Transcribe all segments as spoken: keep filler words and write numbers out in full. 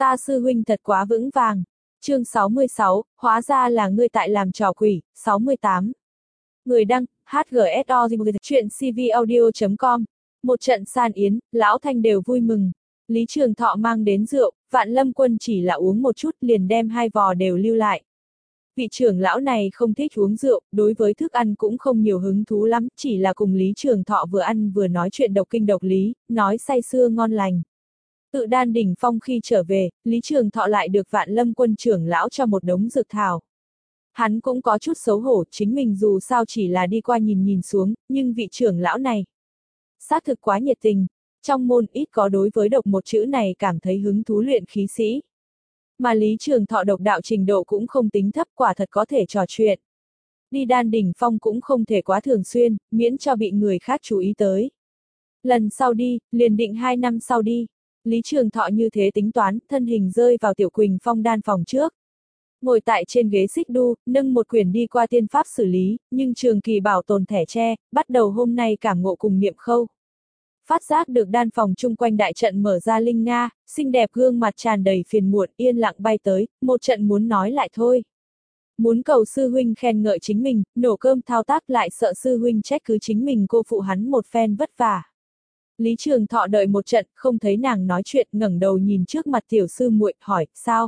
Ta sư huynh thật quá vững vàng. Chương sáu mươi sáu, hóa ra là ngươi tại làm trò quỷ. sáu mươi tám. Người đăng, hát giê ét o chuyện cvaudio chấm com. Một trận san yến, lão Thanh đều vui mừng. Lý Trường Thọ mang đến rượu, Vạn Lâm Quân chỉ là uống một chút liền đem hai vò đều lưu lại. Vị trưởng lão này không thích uống rượu, đối với thức ăn cũng không nhiều hứng thú lắm, chỉ là cùng Lý Trường Thọ vừa ăn vừa nói chuyện độc kinh độc lý, nói say sưa ngon lành. Tự Đan Đỉnh Phong khi trở về, Lý Trường Thọ lại được Vạn Lâm Quân trưởng lão cho một đống dược thảo. Hắn cũng có chút xấu hổ, chính mình dù sao chỉ là đi qua nhìn nhìn xuống, nhưng vị trưởng lão này xác thực quá nhiệt tình, trong môn ít có đối với độc một chữ này cảm thấy hứng thú luyện khí sĩ. Mà Lý Trường Thọ độc đạo trình độ cũng không tính thấp, quả thật có thể trò chuyện. Đi Đan Đỉnh Phong cũng không thể quá thường xuyên, miễn cho bị người khác chú ý tới. Lần sau đi, liền định hai năm sau đi. Lý Trường Thọ như thế tính toán, thân hình rơi vào Tiểu Quỳnh Phong đan phòng trước. Ngồi tại trên ghế xích đu, nâng một quyển đi qua tiên pháp xử lý, nhưng trường kỳ bảo tồn thẻ tre, bắt đầu hôm nay cảm ngộ cùng niệm khâu. Phát giác được đan phòng chung quanh đại trận mở ra linh nga, xinh đẹp gương mặt tràn đầy phiền muộn yên lặng bay tới, một trận muốn nói lại thôi. Muốn cầu sư huynh khen ngợi chính mình, nổ cơm thao tác lại sợ sư huynh trách cứ chính mình cô phụ hắn một phen vất vả. Lý Trường Thọ đợi một trận, không thấy nàng nói chuyện, ngẩng đầu nhìn trước mặt tiểu sư muội, hỏi, sao?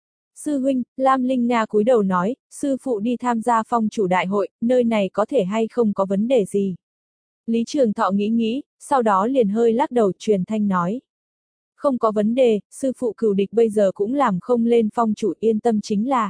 Sư huynh, Lam Linh Nga cúi đầu nói, sư phụ đi tham gia phong chủ đại hội, nơi này có thể hay không có vấn đề gì? Lý Trường Thọ nghĩ nghĩ, sau đó liền hơi lắc đầu truyền thanh nói. Không có vấn đề, sư phụ cừu địch bây giờ cũng làm không lên phong chủ, yên tâm chính là.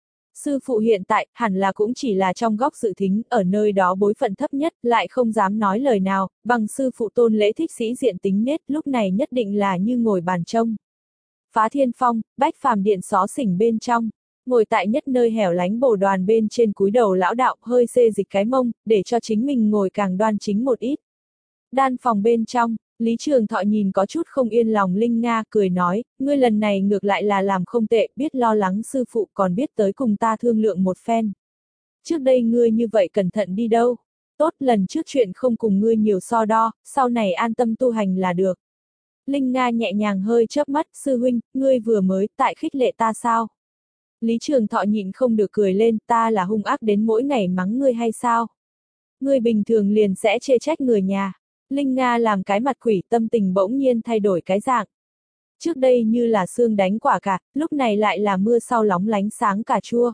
Sư phụ hiện tại, hẳn là cũng chỉ là trong góc dự thính, ở nơi đó bối phận thấp nhất, lại không dám nói lời nào, bằng sư phụ tôn lễ thích sĩ diện tính nết, lúc này nhất định là như ngồi bàn trông. Phá Thiên Phong, Bách Phàm Điện xó xỉnh bên trong, ngồi tại nhất nơi hẻo lánh bồ đoàn bên trên cúi đầu lão đạo hơi xê dịch cái mông, để cho chính mình ngồi càng đoan chính một ít. Đan phòng bên trong, Lý Trường Thọ nhìn có chút không yên lòng Linh Nga, cười nói, ngươi lần này ngược lại là làm không tệ, biết lo lắng sư phụ còn biết tới cùng ta thương lượng một phen. Trước đây ngươi như vậy cẩn thận đi đâu? Tốt, lần trước chuyện không cùng ngươi nhiều so đo, sau này an tâm tu hành là được. Linh Nga nhẹ nhàng hơi chớp mắt, sư huynh, ngươi vừa mới tại khích lệ ta sao? Lý Trường Thọ nhịn không được cười lên, ta là hung ác đến mỗi ngày mắng ngươi hay sao? Ngươi bình thường liền sẽ chê trách người nhà. Linh Nga làm cái mặt quỷ, tâm tình bỗng nhiên thay đổi cái dạng. Trước đây như là sương đánh quả cà, lúc này lại là mưa sau lóng lánh sáng cà chua.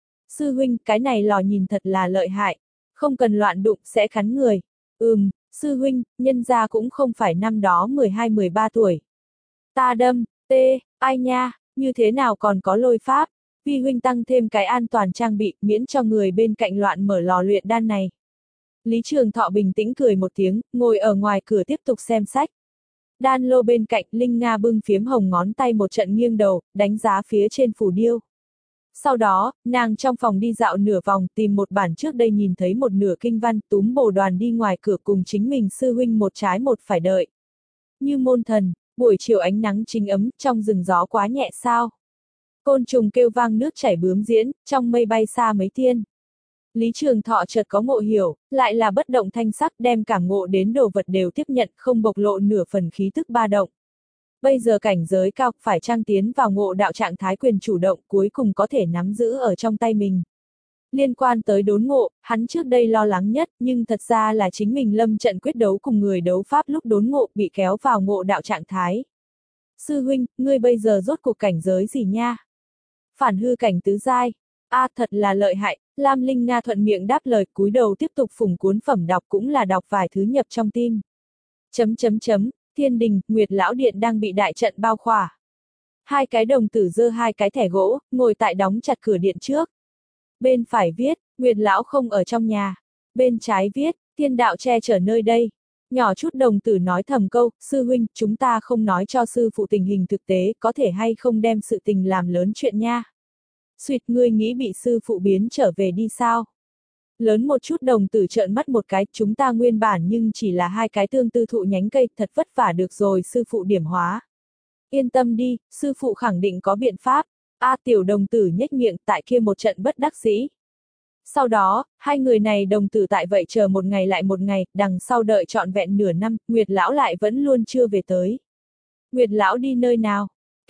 Sư huynh, cái này lò nhìn thật là lợi hại. Không cần loạn đụng, sẽ cắn người. Ừm, sư huynh, nhân gia cũng không phải năm đó mười hai mười ba tuổi. Ta đâm, tê, ai nha, như thế nào còn có lôi pháp. Vi huynh tăng thêm cái an toàn trang bị, miễn cho người bên cạnh loạn mở lò luyện đan này. Lý Trường Thọ bình tĩnh cười một tiếng, ngồi ở ngoài cửa tiếp tục xem sách. Đan lô bên cạnh, Linh Nga bưng phiếm hồng ngón tay một trận nghiêng đầu, đánh giá phía trên phù điêu. Sau đó, nàng trong phòng đi dạo nửa vòng, tìm một bản trước đây nhìn thấy một nửa kinh văn, túm bồ đoàn đi ngoài cửa cùng chính mình sư huynh một trái một phải đợi. Như môn thần, buổi chiều ánh nắng chính ấm, trong rừng gió quá nhẹ sao. Côn trùng kêu vang nước chảy bướm diễn, trong mây bay xa mấy tiên. Lý Trường Thọ chợt có ngộ hiểu, lại là bất động thanh sắc, đem cảm ngộ đến đồ vật đều tiếp nhận, không bộc lộ nửa phần khí tức ba động. Bây giờ cảnh giới cao, phải trang tiến vào ngộ đạo trạng thái quyền chủ động, cuối cùng có thể nắm giữ ở trong tay mình. Liên quan tới đốn ngộ, hắn trước đây lo lắng nhất, nhưng thật ra là chính mình lâm trận quyết đấu cùng người đấu pháp lúc đốn ngộ bị kéo vào ngộ đạo trạng thái. Sư huynh, ngươi bây giờ rốt cuộc cảnh giới gì nha? Phản hư cảnh tứ giai. A à, thật là lợi hại, Lam Linh Nga thuận miệng đáp lời, cúi đầu tiếp tục phủng cuốn phẩm đọc, cũng là đọc vài thứ nhập trong tim. Chấm chấm chấm, Thiên Đình, Nguyệt Lão Điện đang bị đại trận bao khỏa. Hai cái đồng tử giơ hai cái thẻ gỗ, ngồi tại đóng chặt cửa điện trước. Bên phải viết, Nguyệt Lão không ở trong nhà. Bên trái viết, Thiên đạo che chở nơi đây. Nhỏ chút đồng tử nói thầm câu, sư huynh, chúng ta không nói cho sư phụ tình hình thực tế, có thể hay không đem sự tình làm lớn chuyện nha. Xuyệt, ngươi nghĩ bị sư phụ biến trở về đi sao? Lớn một chút đồng tử trợn mắt một cái, chúng ta nguyên bản nhưng chỉ là hai cái tương tư thụ nhánh cây, thật vất vả được rồi sư phụ điểm hóa. Yên tâm đi, sư phụ khẳng định có biện pháp. A à, tiểu đồng tử nhếch miệng, tại kia một trận bất đắc dĩ. Sau đó, hai người này đồng tử tại vậy chờ một ngày lại một ngày, đằng sau đợi trọn vẹn nửa năm, Nguyệt Lão lại vẫn luôn chưa về tới. Nguyệt Lão đi nơi nào?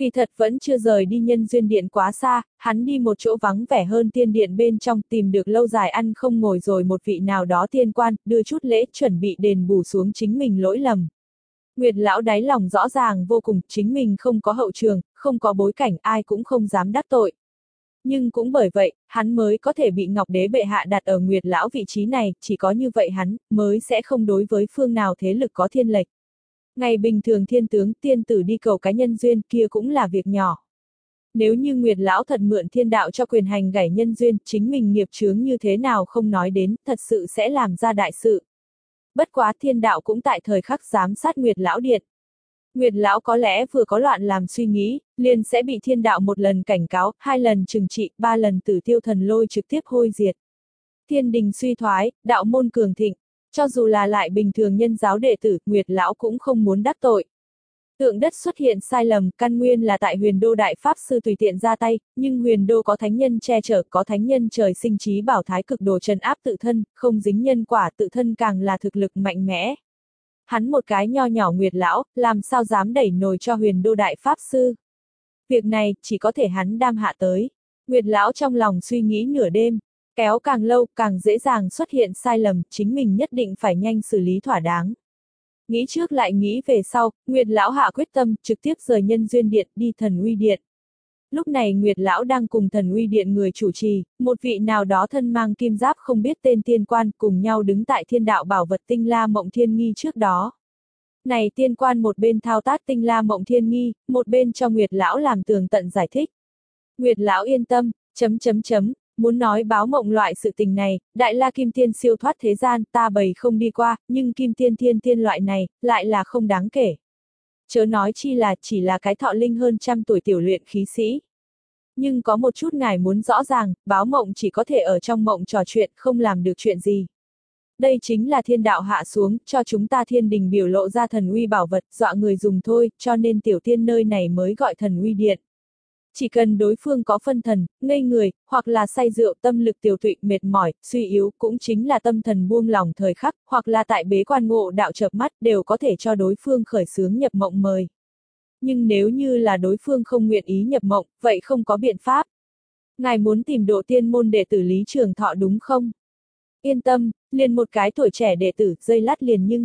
Kỳ thật vẫn chưa rời đi nhân duyên điện quá xa, hắn đi một chỗ vắng vẻ hơn tiên điện bên trong, tìm được lâu dài ăn không ngồi rồi một vị nào đó tiên quan, đưa chút lễ chuẩn bị đền bù xuống chính mình lỗi lầm. Nguyệt lão đáy lòng rõ ràng vô cùng, chính mình không có hậu trường, không có bối cảnh, ai cũng không dám đắc tội. Nhưng cũng bởi vậy, hắn mới có thể bị Ngọc Đế bệ hạ đặt ở Nguyệt lão vị trí này, chỉ có như vậy hắn mới sẽ không đối với phương nào thế lực có thiên lệch. Ngày bình thường thiên tướng tiên tử đi cầu cái nhân duyên kia cũng là việc nhỏ. Nếu như Nguyệt lão thật mượn thiên đạo cho quyền hành gảy nhân duyên, chính mình nghiệp chướng như thế nào không nói đến, thật sự sẽ làm ra đại sự. Bất quá thiên đạo cũng tại thời khắc giám sát Nguyệt lão điện. Nguyệt lão có lẽ vừa có loạn làm suy nghĩ, liền sẽ bị thiên đạo một lần cảnh cáo, hai lần trừng trị, ba lần tử tiêu thần lôi trực tiếp hôi diệt. Thiên đình suy thoái, đạo môn cường thịnh, cho dù là lại bình thường nhân giáo đệ tử, Nguyệt lão cũng không muốn đắc tội. Tượng đất xuất hiện sai lầm, căn nguyên là tại huyền đô đại pháp sư tùy tiện ra tay, nhưng huyền đô có thánh nhân che chở, có thánh nhân trời sinh trí bảo thái cực đồ trấn áp tự thân, không dính nhân quả tự thân càng là thực lực mạnh mẽ. Hắn một cái nho nhỏ Nguyệt lão, làm sao dám đẩy nồi cho huyền đô đại pháp sư. Việc này, chỉ có thể hắn đam hạ tới. Nguyệt lão trong lòng suy nghĩ nửa đêm, kéo càng lâu, càng dễ dàng xuất hiện sai lầm, chính mình nhất định phải nhanh xử lý thỏa đáng. Nghĩ trước lại nghĩ về sau, Nguyệt lão hạ quyết tâm, trực tiếp rời nhân duyên điện, đi thần uy điện. Lúc này Nguyệt lão đang cùng thần uy điện người chủ trì, một vị nào đó thân mang kim giáp không biết tên tiên quan, cùng nhau đứng tại thiên đạo bảo vật tinh la mộng thiên nghi trước đó. Này tiên quan một bên thao tác tinh la mộng thiên nghi, một bên cho Nguyệt lão làm tường tận giải thích. Nguyệt lão yên tâm, chấm chấm chấm, muốn nói báo mộng loại sự tình này, đại la kim tiên siêu thoát thế gian, ta bày không đi qua, nhưng kim tiên thiên tiên loại này, lại là không đáng kể. Chớ nói chi là chỉ là cái thọ linh hơn trăm tuổi tiểu luyện khí sĩ. Nhưng có một chút ngài muốn rõ ràng, báo mộng chỉ có thể ở trong mộng trò chuyện, không làm được chuyện gì. Đây chính là thiên đạo hạ xuống, cho chúng ta thiên đình biểu lộ ra thần uy bảo vật, dọa người dùng thôi, cho nên tiểu tiên nơi này mới gọi thần uy điện. Chỉ cần đối phương có phân thần, ngây người, hoặc là say rượu tâm lực tiểu tụy, mệt mỏi, suy yếu, cũng chính là tâm thần buông lỏng thời khắc, hoặc là tại bế quan ngộ đạo chợp mắt, đều có thể cho đối phương khởi xướng nhập mộng mời. Nhưng nếu như là đối phương không nguyện ý nhập mộng, vậy không có biện pháp. Ngài muốn tìm độ tiên môn đệ tử Lý Trường Thọ đúng không? Yên tâm, liền một cái tuổi trẻ đệ tử, dây lát liền nhưng.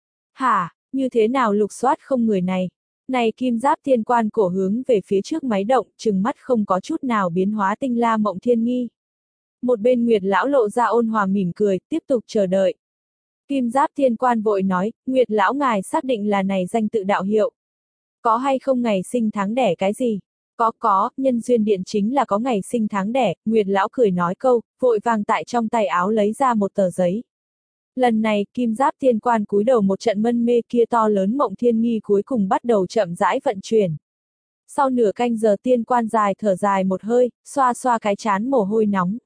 Hả, như thế nào lục soát không người này? Này kim giáp thiên quan cổ hướng về phía trước máy động, trừng mắt không có chút nào biến hóa tinh la mộng thiên nghi. Một bên Nguyệt lão lộ ra ôn hòa mỉm cười, tiếp tục chờ đợi. Kim giáp thiên quan vội nói, Nguyệt lão ngài xác định là này danh tự đạo hiệu. Có hay không ngày sinh tháng đẻ cái gì? Có có, nhân duyên điện chính là có ngày sinh tháng đẻ, Nguyệt lão cười nói câu, vội vàng tại trong tay áo lấy ra một tờ giấy. Lần này, kim giáp thiên quan cúi đầu một trận mân mê kia to lớn mộng thiên nghi cuối cùng bắt đầu chậm rãi vận chuyển. Sau nửa canh giờ tiên quan dài thở dài một hơi, xoa xoa cái chán mồ hôi nóng.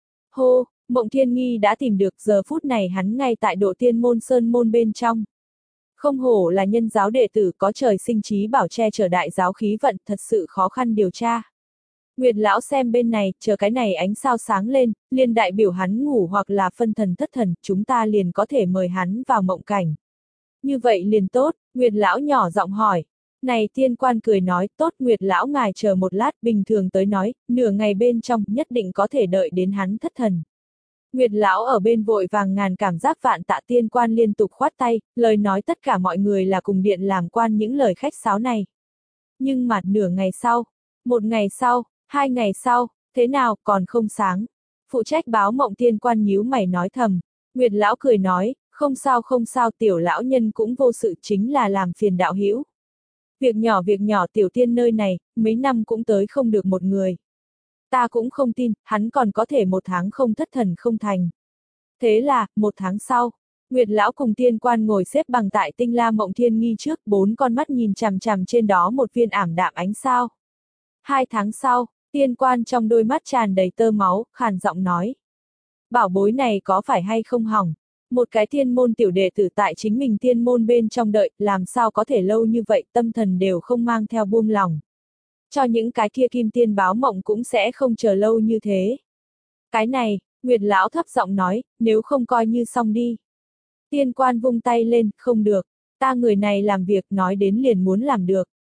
Hô, mộng thiên nghi đã tìm được, giờ phút này hắn ngay tại độ tiên môn sơn môn bên trong. Không hổ là nhân giáo đệ tử có trời sinh trí bảo che chở đại giáo khí vận, thật sự khó khăn điều tra. Nguyệt lão xem bên này, chờ cái này ánh sao sáng lên, liền đại biểu hắn ngủ hoặc là phân thần thất thần, chúng ta liền có thể mời hắn vào mộng cảnh. Như vậy liền tốt, Nguyệt lão nhỏ giọng hỏi. Này tiên quan cười nói, tốt Nguyệt lão ngài chờ một lát, bình thường tới nói, nửa ngày bên trong, nhất định có thể đợi đến hắn thất thần. Nguyệt lão ở bên vội vàng ngàn cảm giác vạn tạ tiên quan liên tục khoát tay, lời nói tất cả mọi người là cùng điện làm quan những lời khách sáo này. Nhưng mà nửa ngày sau, một ngày sau, hai ngày sau, thế nào, còn không sáng. Phụ trách báo mộng tiên quan nhíu mày nói thầm. Nguyệt lão cười nói, không sao không sao, tiểu lão nhân cũng vô sự, chính là làm phiền đạo hữu. Việc nhỏ việc nhỏ tiểu tiên nơi này, mấy năm cũng tới không được một người. Ta cũng không tin, hắn còn có thể một tháng không thất thần không thành. Thế là, một tháng sau, Nguyệt lão cùng tiên quan ngồi xếp bằng tại tinh la mộng thiên nghi trước, bốn con mắt nhìn chằm chằm trên đó một viên ảm đạm ánh sao. Hai tháng sau, tiên quan trong đôi mắt tràn đầy tơ máu, khàn giọng nói. Bảo bối này có phải hay không hỏng? Một cái thiên môn tiểu đệ tử tại chính mình thiên môn bên trong đợi, làm sao có thể lâu như vậy, tâm thần đều không mang theo buông lòng. Cho những cái kia kim tiên báo mộng cũng sẽ không chờ lâu như thế. Cái này, Nguyệt lão thấp giọng nói, nếu không coi như xong đi. Tiên quan vung tay lên, không được, ta người này làm việc nói đến liền muốn làm được.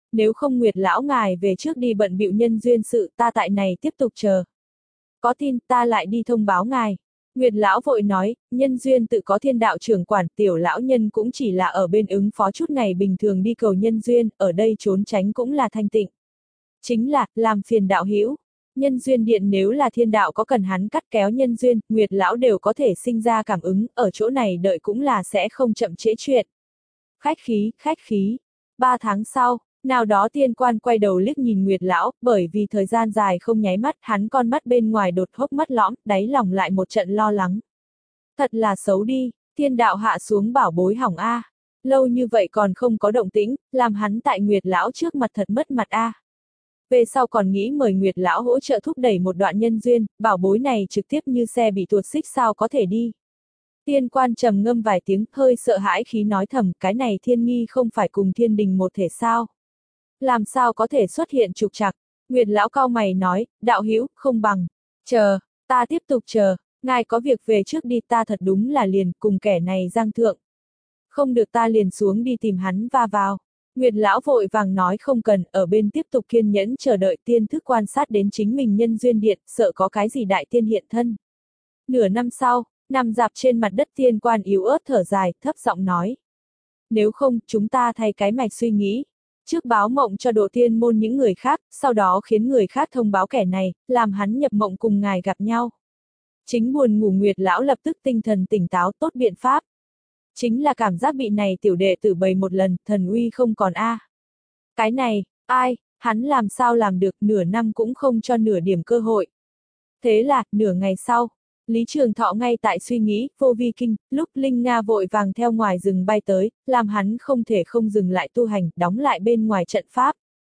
Nếu không Nguyệt lão ngài về trước đi bận bịu nhân duyên sự, ta tại này tiếp tục chờ. Có tin, ta lại đi thông báo ngài. Nguyệt lão vội nói, nhân duyên tự có thiên đạo trưởng quản, tiểu lão nhân cũng chỉ là ở bên ứng phó chút ngày bình thường đi cầu nhân duyên, ở đây trốn tránh cũng là thanh tịnh. Chính là, làm phiền đạo hữu. Nhân duyên điện nếu là thiên đạo có cần hắn cắt kéo nhân duyên, Nguyệt lão đều có thể sinh ra cảm ứng, ở chỗ này đợi cũng là sẽ không chậm trễ chuyện. Khách khí, khách khí. Ba tháng sau, nào đó tiên quan quay đầu liếc nhìn Nguyệt lão, bởi vì thời gian dài không nháy mắt, hắn con mắt bên ngoài đột hốc mắt lõm, đáy lòng lại một trận lo lắng. Thật là xấu đi, thiên đạo hạ xuống bảo bối hỏng a. Lâu như vậy còn không có động tĩnh, làm hắn tại Nguyệt lão trước mặt thật mất mặt a. Về sau còn nghĩ mời Nguyệt lão hỗ trợ thúc đẩy một đoạn nhân duyên, bảo bối này trực tiếp như xe bị tuột xích sao có thể đi. Tiên quan trầm ngâm vài tiếng, hơi sợ hãi khí nói thầm, cái này thiên nghi không phải cùng thiên đình một thể sao. Làm sao có thể xuất hiện trục trặc? Nguyệt lão cau mày nói, đạo hữu, không bằng. Chờ, ta tiếp tục chờ, ngài có việc về trước đi, ta thật đúng là liền cùng kẻ này giang thượng. Không được ta liền xuống đi tìm hắn va vào. Nguyệt lão vội vàng nói không cần, ở bên tiếp tục kiên nhẫn chờ đợi tiên thức quan sát đến chính mình nhân duyên điện, sợ có cái gì đại tiên hiện thân. Nửa năm sau, nằm dạp trên mặt đất tiên quan yếu ớt thở dài, thấp giọng nói. Nếu không, chúng ta thay cái mạch suy nghĩ. Trước báo mộng cho độ tiên môn những người khác, sau đó khiến người khác thông báo kẻ này, làm hắn nhập mộng cùng ngài gặp nhau. Chính buồn ngủ Nguyệt lão lập tức tinh thần tỉnh táo, tốt biện pháp. Chính là cảm giác bị này tiểu đệ tử bày một lần, thần uy không còn a. À. Cái này, ai, hắn làm sao làm được, nửa năm cũng không cho nửa điểm cơ hội. Thế là, nửa ngày sau, Lý Trường Thọ ngay tại suy nghĩ, vô vi kinh, lúc Linh Nga vội vàng theo ngoài rừng bay tới, làm hắn không thể không dừng lại tu hành, đóng lại bên ngoài trận pháp.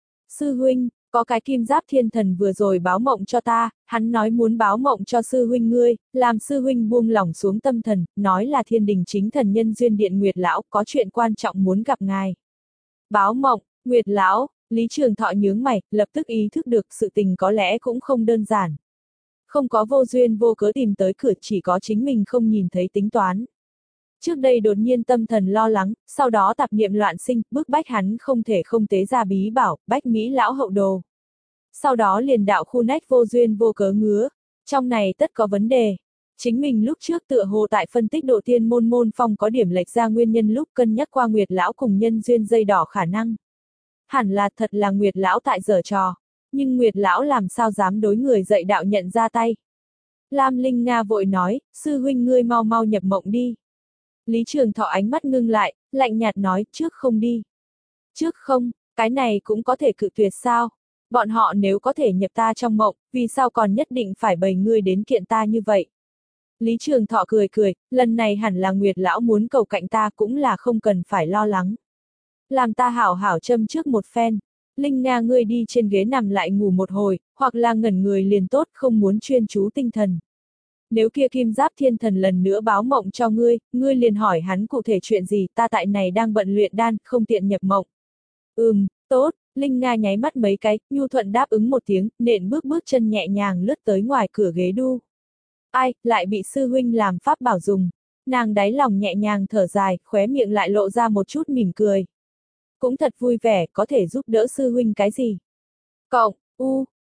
Sư huynh, có cái kim giáp thiên thần vừa rồi báo mộng cho ta, hắn nói muốn báo mộng cho sư huynh ngươi, làm sư huynh buông lỏng xuống tâm thần, nói là thiên đình chính thần nhân duyên điện Nguyệt lão, có chuyện quan trọng muốn gặp ngài. Báo mộng, Nguyệt lão, Lý Trường Thọ nhướng mày, lập tức ý thức được sự tình có lẽ cũng không đơn giản. Không có vô duyên vô cớ tìm tới cửa, chỉ có chính mình không nhìn thấy tính toán. Trước đây đột nhiên tâm thần lo lắng, sau đó tạp niệm loạn sinh, bức bách hắn không thể không tế ra bí bảo, bách Mỹ lão hậu đồ. Sau đó liền đạo khu nách vô duyên vô cớ ngứa, trong này tất có vấn đề. Chính mình lúc trước tựa hồ tại phân tích độ tiên môn môn phong có điểm lệch ra nguyên nhân lúc cân nhắc qua Nguyệt lão cùng nhân duyên dây đỏ khả năng. Hẳn là thật là Nguyệt lão tại giở trò, nhưng Nguyệt lão làm sao dám đối người dạy đạo nhận ra tay. Lam Linh Nga vội nói, sư huynh ngươi mau mau nhập mộng đi. Lý Trường Thọ ánh mắt ngưng lại, lạnh nhạt nói, trước không đi. Trước không, cái này cũng có thể cự tuyệt sao? Bọn họ nếu có thể nhập ta trong mộng, vì sao còn nhất định phải bày ngươi đến kiện ta như vậy? Lý Trường Thọ cười cười, lần này hẳn là Nguyệt lão muốn cầu cạnh ta cũng là không cần phải lo lắng. Làm ta hảo hảo châm trước một phen. Linh Nga ngươi đi trên ghế nằm lại ngủ một hồi, hoặc là ngẩn người liền tốt, không muốn chuyên chú tinh thần. Nếu kia kim giáp thiên thần lần nữa báo mộng cho ngươi, ngươi liền hỏi hắn cụ thể chuyện gì, ta tại này đang bận luyện đan, không tiện nhập mộng. Ừm, tốt, Linh Nga nháy mắt mấy cái, nhu thuận đáp ứng một tiếng, nện bước bước chân nhẹ nhàng lướt tới ngoài cửa ghế đu. Ai, lại bị sư huynh làm pháp bảo dùng. Nàng đáy lòng nhẹ nhàng thở dài, khóe miệng lại lộ ra một chút mỉm cười. Cũng thật vui vẻ, có thể giúp đỡ sư huynh cái gì. Cộng, u,